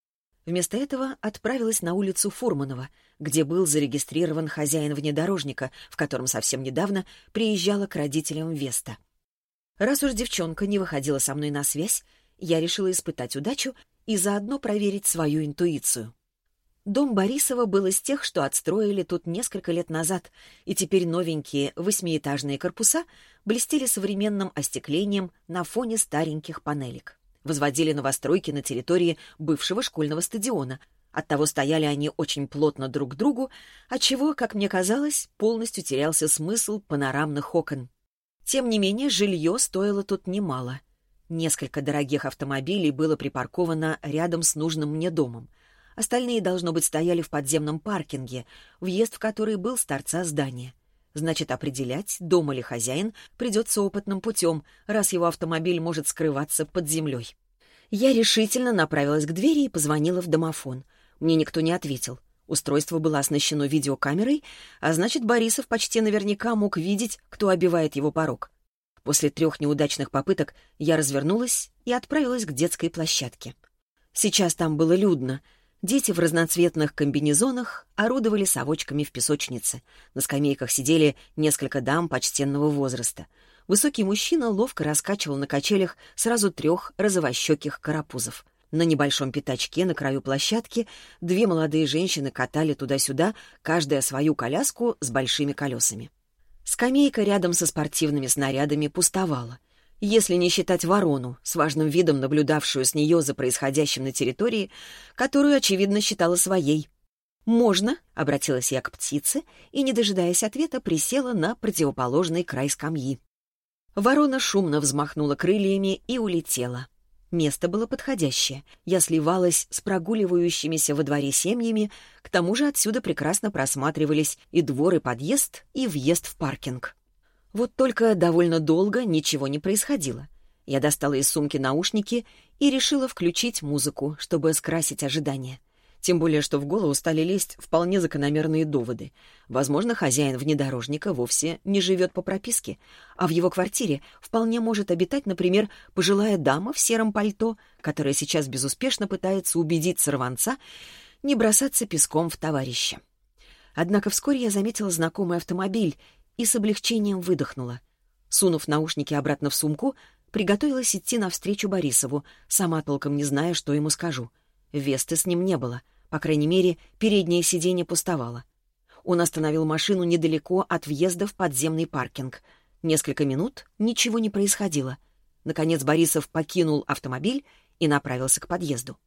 Вместо этого отправилась на улицу Фурманова, где был зарегистрирован хозяин внедорожника, в котором совсем недавно приезжала к родителям Веста. Раз уж девчонка не выходила со мной на связь, я решила испытать удачу и заодно проверить свою интуицию. Дом Борисова был из тех, что отстроили тут несколько лет назад, и теперь новенькие восьмиэтажные корпуса блестели современным остеклением на фоне стареньких панелек. Возводили новостройки на территории бывшего школьного стадиона. Оттого стояли они очень плотно друг к другу, отчего, как мне казалось, полностью терялся смысл панорамных окон. Тем не менее, жилье стоило тут немало. Несколько дорогих автомобилей было припарковано рядом с нужным мне домом. Остальные, должно быть, стояли в подземном паркинге, въезд в который был с торца здания. Значит, определять, дома ли хозяин, придется опытным путем, раз его автомобиль может скрываться под землей. Я решительно направилась к двери и позвонила в домофон. Мне никто не ответил. Устройство было оснащено видеокамерой, а значит, Борисов почти наверняка мог видеть, кто обивает его порог. После трех неудачных попыток я развернулась и отправилась к детской площадке. Сейчас там было людно. Дети в разноцветных комбинезонах орудовали совочками в песочнице. На скамейках сидели несколько дам почтенного возраста. Высокий мужчина ловко раскачивал на качелях сразу трех розовощеких карапузов. На небольшом пятачке на краю площадки две молодые женщины катали туда-сюда, каждая свою коляску с большими колесами. Скамейка рядом со спортивными снарядами пустовала. Если не считать ворону, с важным видом наблюдавшую с нее за происходящим на территории, которую, очевидно, считала своей. «Можно?» — обратилась я к птице и, не дожидаясь ответа, присела на противоположный край скамьи. Ворона шумно взмахнула крыльями и улетела. Место было подходящее. Я сливалась с прогуливающимися во дворе семьями, к тому же отсюда прекрасно просматривались и двор, и подъезд, и въезд в паркинг. Вот только довольно долго ничего не происходило. Я достала из сумки наушники и решила включить музыку, чтобы скрасить ожидания. Тем более, что в голову стали лезть вполне закономерные доводы. Возможно, хозяин внедорожника вовсе не живет по прописке, а в его квартире вполне может обитать, например, пожилая дама в сером пальто, которая сейчас безуспешно пытается убедить сорванца не бросаться песком в товарища. Однако вскоре я заметила знакомый автомобиль и с облегчением выдохнула. Сунув наушники обратно в сумку, приготовилась идти навстречу Борисову, сама толком не зная, что ему скажу. Весты с ним не было, по крайней мере, переднее сиденье пустовало. Он остановил машину недалеко от въезда в подземный паркинг. Несколько минут ничего не происходило. Наконец Борисов покинул автомобиль и направился к подъезду.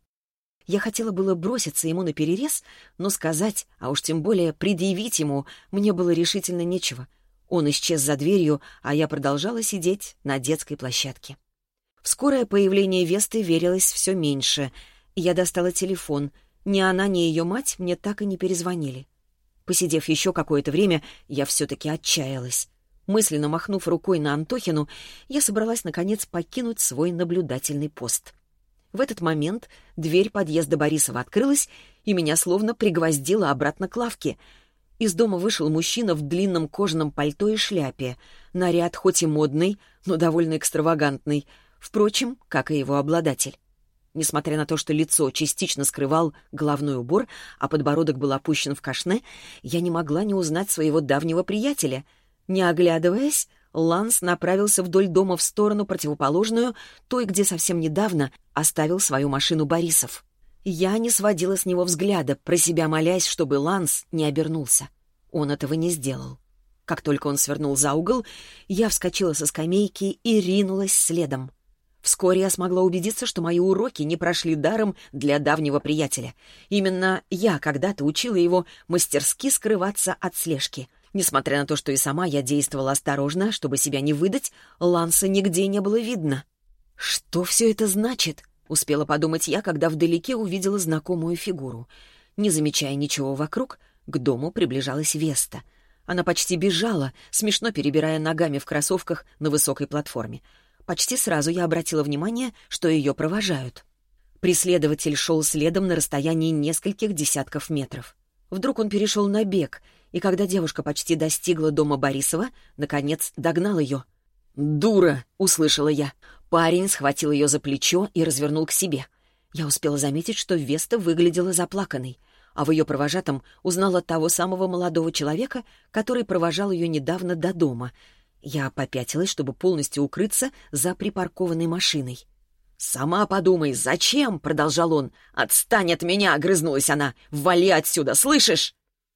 Я хотела было броситься ему на перерез, но сказать, а уж тем более предъявить ему, мне было решительно нечего. Он исчез за дверью, а я продолжала сидеть на детской площадке. В скорое появление Весты верилось все меньше. Я достала телефон. Ни она, ни ее мать мне так и не перезвонили. Посидев еще какое-то время, я все-таки отчаялась. Мысленно махнув рукой на Антохину, я собралась, наконец, покинуть свой наблюдательный пост. В этот момент дверь подъезда Борисова открылась, и меня словно пригвоздило обратно к лавке. Из дома вышел мужчина в длинном кожаном пальто и шляпе. Наряд хоть и модный, но довольно экстравагантный. Впрочем, как и его обладатель. Несмотря на то, что лицо частично скрывал головной убор, а подбородок был опущен в кашне, я не могла не узнать своего давнего приятеля. Не оглядываясь, Ланс направился вдоль дома в сторону противоположную, той, где совсем недавно оставил свою машину Борисов. Я не сводила с него взгляда, про себя молясь, чтобы Ланс не обернулся. Он этого не сделал. Как только он свернул за угол, я вскочила со скамейки и ринулась следом. Вскоре я смогла убедиться, что мои уроки не прошли даром для давнего приятеля. Именно я когда-то учила его мастерски скрываться от слежки. Несмотря на то, что и сама я действовала осторожно, чтобы себя не выдать, Ланса нигде не было видно. «Что все это значит?» — успела подумать я, когда вдалеке увидела знакомую фигуру. Не замечая ничего вокруг, к дому приближалась Веста. Она почти бежала, смешно перебирая ногами в кроссовках на высокой платформе. Почти сразу я обратила внимание, что ее провожают. Преследователь шел следом на расстоянии нескольких десятков метров. Вдруг он перешел на бег, и когда девушка почти достигла дома Борисова, наконец догнал ее. «Дура!» — услышала я. Парень схватил ее за плечо и развернул к себе. Я успела заметить, что Веста выглядела заплаканной, а в ее провожатом узнала того самого молодого человека, который провожал ее недавно до дома. Я попятилась, чтобы полностью укрыться за припаркованной машиной. «Сама подумай, зачем?» — продолжал он. «Отстань от меня!» — огрызнулась она. «Вали отсюда, слышишь?»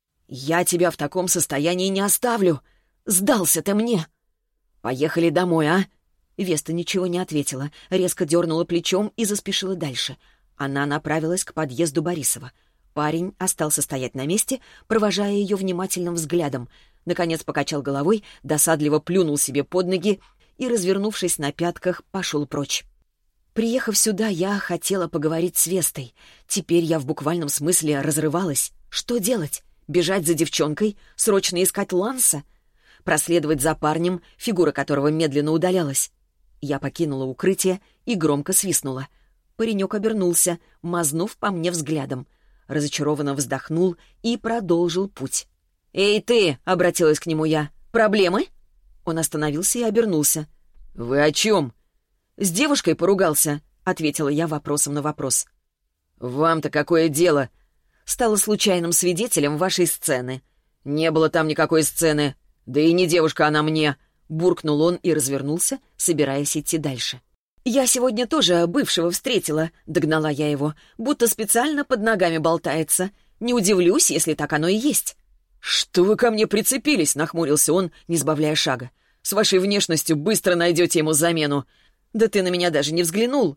«Я тебя в таком состоянии не оставлю. Сдался ты мне!» «Поехали домой, а?» Веста ничего не ответила, резко дернула плечом и заспешила дальше. Она направилась к подъезду Борисова. Парень остался стоять на месте, провожая ее внимательным взглядом. Наконец покачал головой, досадливо плюнул себе под ноги и, развернувшись на пятках, пошел прочь. Приехав сюда, я хотела поговорить с Вестой. Теперь я в буквальном смысле разрывалась. Что делать? Бежать за девчонкой? Срочно искать Ланса? Проследовать за парнем, фигура которого медленно удалялась? Я покинула укрытие и громко свистнула. Паренек обернулся, мазнув по мне взглядом. Разочарованно вздохнул и продолжил путь. «Эй, ты!» — обратилась к нему я. «Проблемы?» Он остановился и обернулся. «Вы о чем?» «С девушкой поругался», — ответила я вопросом на вопрос. «Вам-то какое дело?» «Стала случайным свидетелем вашей сцены». «Не было там никакой сцены. Да и не девушка она мне», — буркнул он и развернулся, собираясь идти дальше. «Я сегодня тоже бывшего встретила», — догнала я его, будто специально под ногами болтается. «Не удивлюсь, если так оно и есть». «Что вы ко мне прицепились?» — нахмурился он, не сбавляя шага. «С вашей внешностью быстро найдете ему замену». «Да ты на меня даже не взглянул».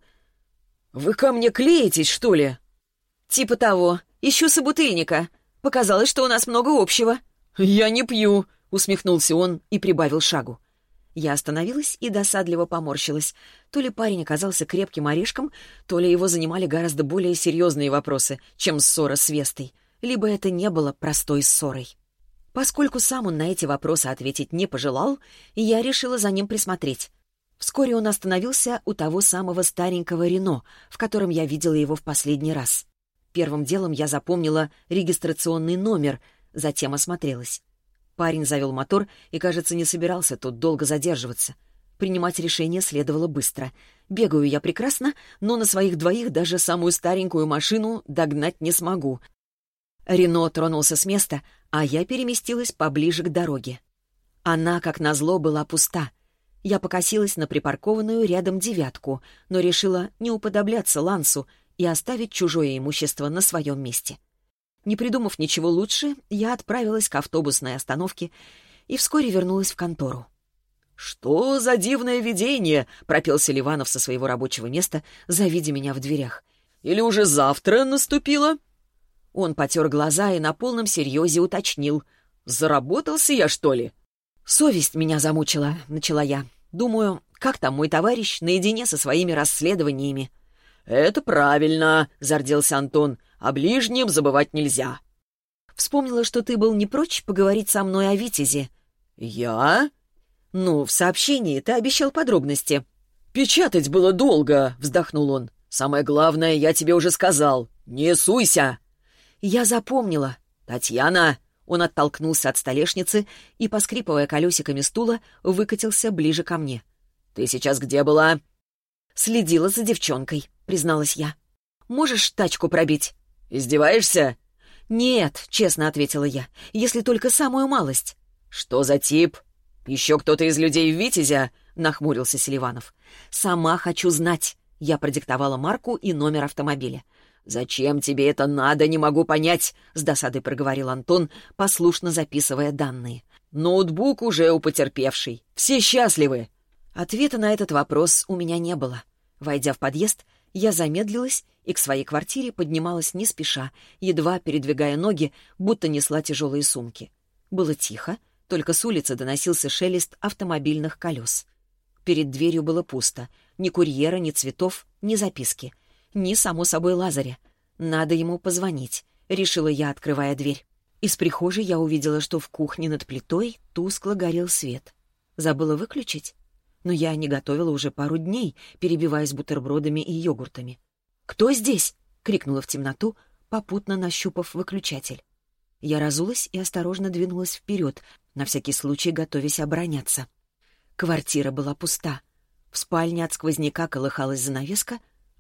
«Вы ко мне клеитесь, что ли?» «Типа того. Ищу собутыльника. Показалось, что у нас много общего». «Я не пью», — усмехнулся он и прибавил шагу. Я остановилась и досадливо поморщилась. То ли парень оказался крепким орешком, то ли его занимали гораздо более серьезные вопросы, чем ссора с Вестой. Либо это не было простой ссорой. Поскольку сам он на эти вопросы ответить не пожелал, я решила за ним присмотреть. Вскоре он остановился у того самого старенького Рено, в котором я видела его в последний раз. Первым делом я запомнила регистрационный номер, затем осмотрелась. Парень завел мотор и, кажется, не собирался тут долго задерживаться. Принимать решение следовало быстро. Бегаю я прекрасно, но на своих двоих даже самую старенькую машину догнать не смогу. Рено тронулся с места, а я переместилась поближе к дороге. Она, как назло, была пуста. Я покосилась на припаркованную рядом девятку, но решила не уподобляться Лансу и оставить чужое имущество на своем месте. Не придумав ничего лучше, я отправилась к автобусной остановке и вскоре вернулась в контору. «Что за дивное видение!» — пропел Селиванов со своего рабочего места, завидя меня в дверях. «Или уже завтра наступило?» Он потер глаза и на полном серьезе уточнил. «Заработался я, что ли?» «Совесть меня замучила», — начала я. «Думаю, как там мой товарищ наедине со своими расследованиями?» «Это правильно», — зарделся Антон. «О ближнем забывать нельзя». «Вспомнила, что ты был не прочь поговорить со мной о Витязе». «Я?» «Ну, в сообщении ты обещал подробности». «Печатать было долго», — вздохнул он. «Самое главное, я тебе уже сказал. Не суйся». «Я запомнила». «Татьяна!» Он оттолкнулся от столешницы и, поскрипывая колесиками стула, выкатился ближе ко мне. «Ты сейчас где была?» «Следила за девчонкой», — призналась я. «Можешь тачку пробить?» «Издеваешься?» «Нет», — честно ответила я, — «если только самую малость». «Что за тип? Еще кто-то из людей в Витязя?» — нахмурился Селиванов. «Сама хочу знать». Я продиктовала марку и номер автомобиля. «Зачем тебе это надо, не могу понять», — с досадой проговорил Антон, послушно записывая данные. «Ноутбук уже у потерпевшей. Все счастливы». Ответа на этот вопрос у меня не было. Войдя в подъезд, я замедлилась и к своей квартире поднималась не спеша, едва передвигая ноги, будто несла тяжелые сумки. Было тихо, только с улицы доносился шелест автомобильных колес. Перед дверью было пусто. Ни курьера, ни цветов, ни записки. Ни, само собой, Лазаря. Надо ему позвонить, решила я, открывая дверь. Из прихожей я увидела, что в кухне над плитой тускло горел свет. Забыла выключить? Но я не готовила уже пару дней, перебиваясь бутербродами и йогуртами. «Кто здесь?» — крикнула в темноту, попутно нащупав выключатель. Я разулась и осторожно двинулась вперед, на всякий случай готовясь обороняться. Квартира была пуста. В спальне от сквозняка колыхалась занавеска,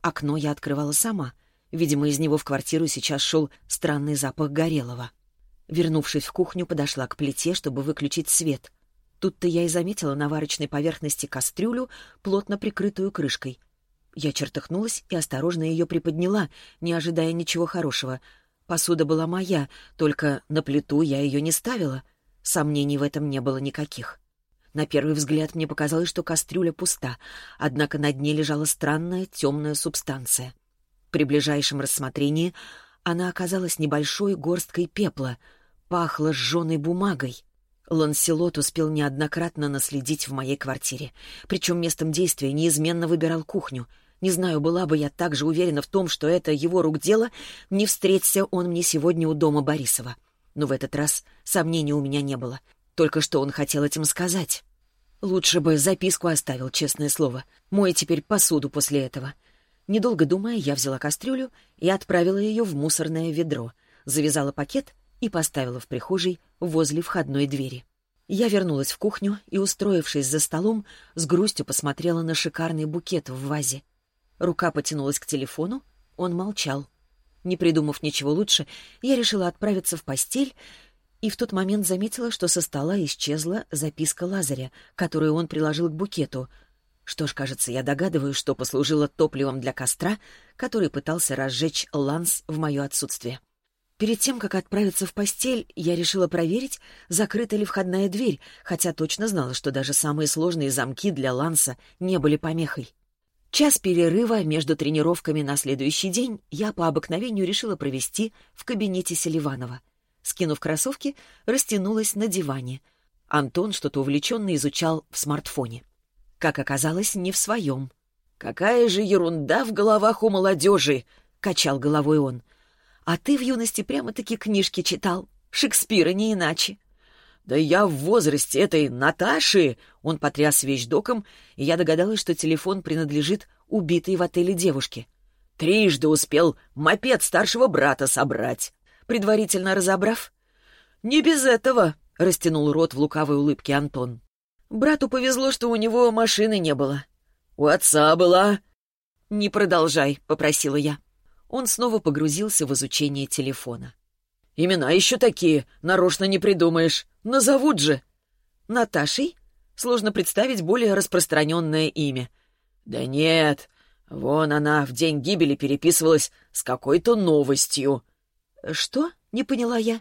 Окно я открывала сама. Видимо, из него в квартиру сейчас шел странный запах горелого. Вернувшись в кухню, подошла к плите, чтобы выключить свет. Тут-то я и заметила на варочной поверхности кастрюлю, плотно прикрытую крышкой. Я чертыхнулась и осторожно ее приподняла, не ожидая ничего хорошего. Посуда была моя, только на плиту я ее не ставила. Сомнений в этом не было никаких. На первый взгляд мне показалось, что кастрюля пуста, однако на дне лежала странная темная субстанция. При ближайшем рассмотрении она оказалась небольшой горсткой пепла, пахла сжженной бумагой. Ланселот успел неоднократно наследить в моей квартире, причем местом действия неизменно выбирал кухню. Не знаю, была бы я так же уверена в том, что это его рук дело, не встреться он мне сегодня у дома Борисова. Но в этот раз сомнений у меня не было. Только что он хотел этим сказать. Лучше бы записку оставил, честное слово. Мой теперь посуду после этого. Недолго думая, я взяла кастрюлю и отправила ее в мусорное ведро, завязала пакет и поставила в прихожей возле входной двери. Я вернулась в кухню и, устроившись за столом, с грустью посмотрела на шикарный букет в вазе. Рука потянулась к телефону, он молчал. Не придумав ничего лучше, я решила отправиться в постель и в тот момент заметила, что со стола исчезла записка Лазаря, которую он приложил к букету. Что ж, кажется, я догадываюсь, что послужило топливом для костра, который пытался разжечь Ланс в мое отсутствие. Перед тем, как отправиться в постель, я решила проверить, закрыта ли входная дверь, хотя точно знала, что даже самые сложные замки для Ланса не были помехой. Час перерыва между тренировками на следующий день я по обыкновению решила провести в кабинете Селиванова. Скинув кроссовки, растянулась на диване. Антон что-то увлеченно изучал в смартфоне. Как оказалось, не в своем. «Какая же ерунда в головах у молодежи!» — качал головой он. «А ты в юности прямо-таки книжки читал. Шекспира не иначе». «Да я в возрасте этой Наташи!» Он потряс вещдоком, и я догадалась, что телефон принадлежит убитой в отеле девушке. «Трижды успел мопед старшего брата собрать». Предварительно разобрав? «Не без этого», — растянул рот в лукавой улыбке Антон. «Брату повезло, что у него машины не было». «У отца была». «Не продолжай», — попросила я. Он снова погрузился в изучение телефона. «Имена еще такие, нарочно не придумаешь. Назовут же». «Наташей? Сложно представить более распространенное имя». «Да нет, вон она в день гибели переписывалась с какой-то новостью». «Что?» — не поняла я.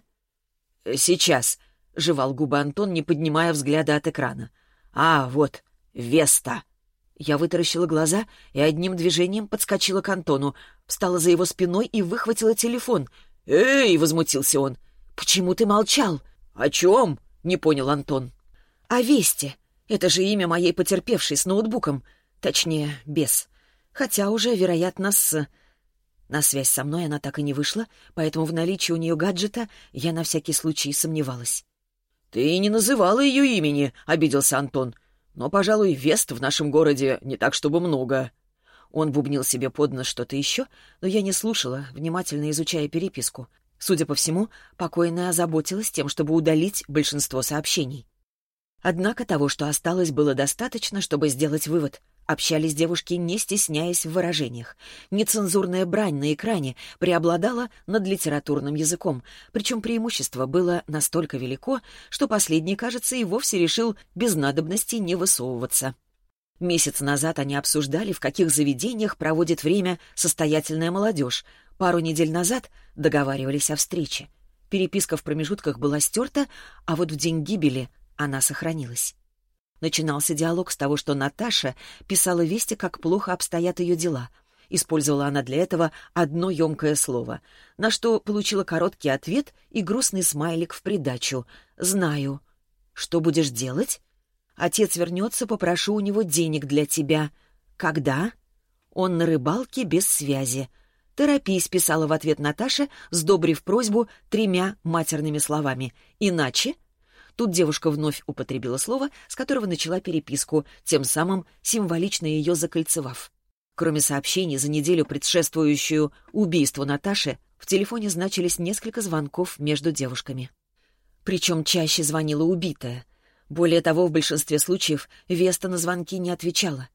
«Сейчас», — жевал губы Антон, не поднимая взгляда от экрана. «А, вот, Веста». Я вытаращила глаза и одним движением подскочила к Антону, встала за его спиной и выхватила телефон. «Эй!» — возмутился он. «Почему ты молчал?» «О чем?» — не понял Антон. «О Весте. Это же имя моей потерпевшей с ноутбуком. Точнее, без. Хотя уже, вероятно, с...» На связь со мной она так и не вышла, поэтому в наличии у нее гаджета я на всякий случай сомневалась. «Ты не называла ее имени», — обиделся Антон. «Но, пожалуй, Вест в нашем городе не так чтобы много». Он бубнил себе под нос что-то еще, но я не слушала, внимательно изучая переписку. Судя по всему, покойная озаботилась тем, чтобы удалить большинство сообщений. Однако того, что осталось, было достаточно, чтобы сделать вывод. Общались девушки, не стесняясь в выражениях. Нецензурная брань на экране преобладала над литературным языком, причем преимущество было настолько велико, что последний, кажется, и вовсе решил без надобности не высовываться. Месяц назад они обсуждали, в каких заведениях проводит время состоятельная молодежь. Пару недель назад договаривались о встрече. Переписка в промежутках была стерта, а вот в день гибели она сохранилась. Начинался диалог с того, что Наташа писала Весте, как плохо обстоят ее дела. Использовала она для этого одно емкое слово, на что получила короткий ответ и грустный смайлик в придачу. «Знаю». «Что будешь делать?» «Отец вернется, попрошу у него денег для тебя». «Когда?» «Он на рыбалке без связи». «Торопись», — писала в ответ Наташа, сдобрив просьбу тремя матерными словами. «Иначе...» Тут девушка вновь употребила слово, с которого начала переписку, тем самым символично ее закольцевав. Кроме сообщений за неделю, предшествующую убийству Наташи, в телефоне значились несколько звонков между девушками. Причем чаще звонила убитая. Более того, в большинстве случаев Веста на звонки не отвечала.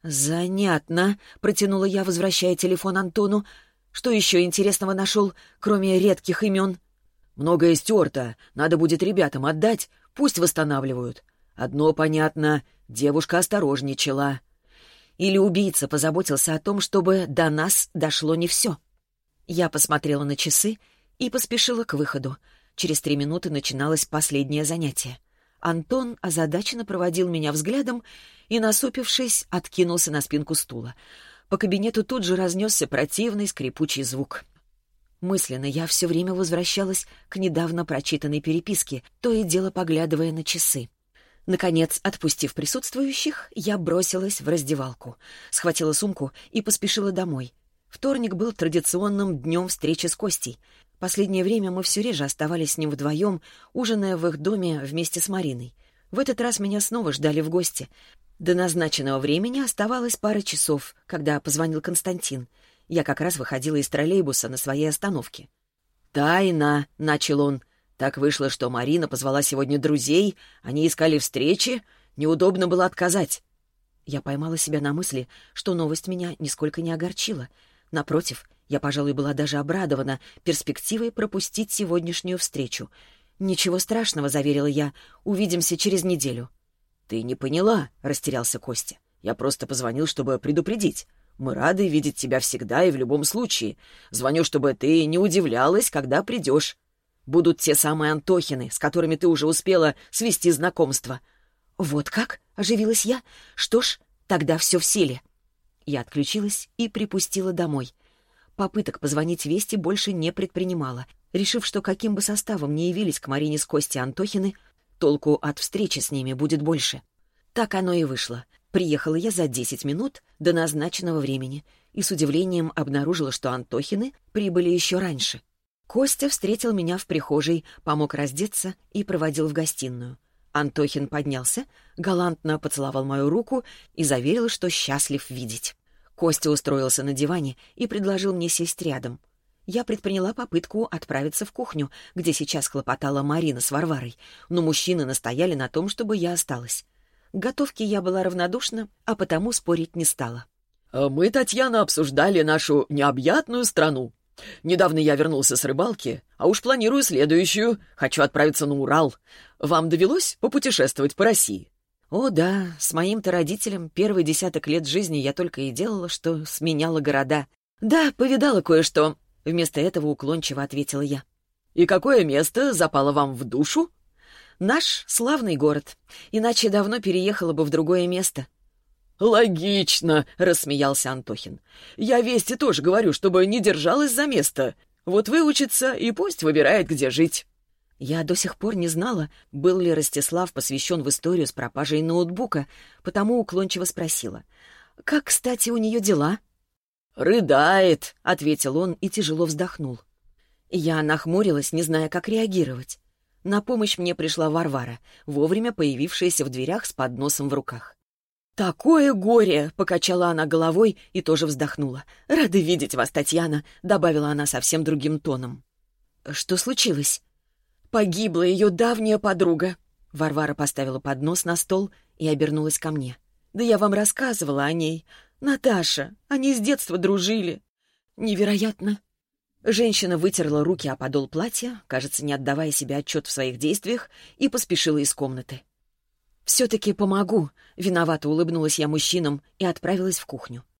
«Занятно», — протянула я, возвращая телефон Антону. «Что еще интересного нашел, кроме редких имен?» «Многое стерто. Надо будет ребятам отдать. Пусть восстанавливают. Одно понятно. Девушка осторожничала». Или убийца позаботился о том, чтобы до нас дошло не все. Я посмотрела на часы и поспешила к выходу. Через три минуты начиналось последнее занятие. Антон озадаченно проводил меня взглядом и, насупившись, откинулся на спинку стула. По кабинету тут же разнесся противный скрипучий звук. Мысленно я все время возвращалась к недавно прочитанной переписке, то и дело поглядывая на часы. Наконец, отпустив присутствующих, я бросилась в раздевалку, схватила сумку и поспешила домой. Вторник был традиционным днем встречи с Костей. Последнее время мы все реже оставались с ним вдвоем, ужиная в их доме вместе с Мариной. В этот раз меня снова ждали в гости. До назначенного времени оставалось пара часов, когда позвонил Константин. Я как раз выходила из троллейбуса на своей остановке. «Тайна», — начал он. «Так вышло, что Марина позвала сегодня друзей, они искали встречи, неудобно было отказать». Я поймала себя на мысли, что новость меня нисколько не огорчила. Напротив, я, пожалуй, была даже обрадована перспективой пропустить сегодняшнюю встречу. «Ничего страшного», — заверила я, — «увидимся через неделю». «Ты не поняла», — растерялся Костя. «Я просто позвонил, чтобы предупредить. Мы рады видеть тебя всегда и в любом случае. Звоню, чтобы ты не удивлялась, когда придешь. Будут те самые Антохины, с которыми ты уже успела свести знакомство». «Вот как?» — оживилась я. «Что ж, тогда все в силе». Я отключилась и припустила домой. Попыток позвонить Весте больше не предпринимала, решив, что каким бы составом ни явились к Марине с Костей Антохины, толку от встречи с ними будет больше. Так оно и вышло. Приехала я за десять минут до назначенного времени и с удивлением обнаружила, что Антохины прибыли еще раньше. Костя встретил меня в прихожей, помог раздеться и проводил в гостиную. Антохин поднялся, галантно поцеловал мою руку и заверил, что счастлив видеть. Костя устроился на диване и предложил мне сесть рядом. Я предприняла попытку отправиться в кухню, где сейчас хлопотала Марина с Варварой, но мужчины настояли на том, чтобы я осталась. К готовке я была равнодушна, а потому спорить не стала. «Мы, Татьяна, обсуждали нашу необъятную страну. Недавно я вернулся с рыбалки, а уж планирую следующую. Хочу отправиться на Урал. Вам довелось попутешествовать по России?» «О да, с моим-то родителем первый десяток лет жизни я только и делала, что сменяла города. Да, повидала кое-что», — вместо этого уклончиво ответила я. «И какое место запало вам в душу?» «Наш славный город. Иначе давно переехала бы в другое место». «Логично», — рассмеялся Антохин. «Я Весте тоже говорю, чтобы не держалась за место. Вот выучится и пусть выбирает, где жить». Я до сих пор не знала, был ли Ростислав посвящен в историю с пропажей ноутбука, потому уклончиво спросила. «Как, кстати, у нее дела?» «Рыдает», — ответил он и тяжело вздохнул. Я нахмурилась, не зная, как реагировать. На помощь мне пришла Варвара, вовремя появившаяся в дверях с подносом в руках. «Такое горе!» — покачала она головой и тоже вздохнула. «Рада видеть вас, Татьяна», — добавила она совсем другим тоном. «Что случилось?» «Погибла ее давняя подруга». Варвара поставила поднос на стол и обернулась ко мне. «Да я вам рассказывала о ней. Наташа, они с детства дружили. Невероятно». Женщина вытерла руки о подол платья, кажется, не отдавая себе отчет в своих действиях, и поспешила из комнаты. «Все-таки помогу», — виновато улыбнулась я мужчинам и отправилась в кухню.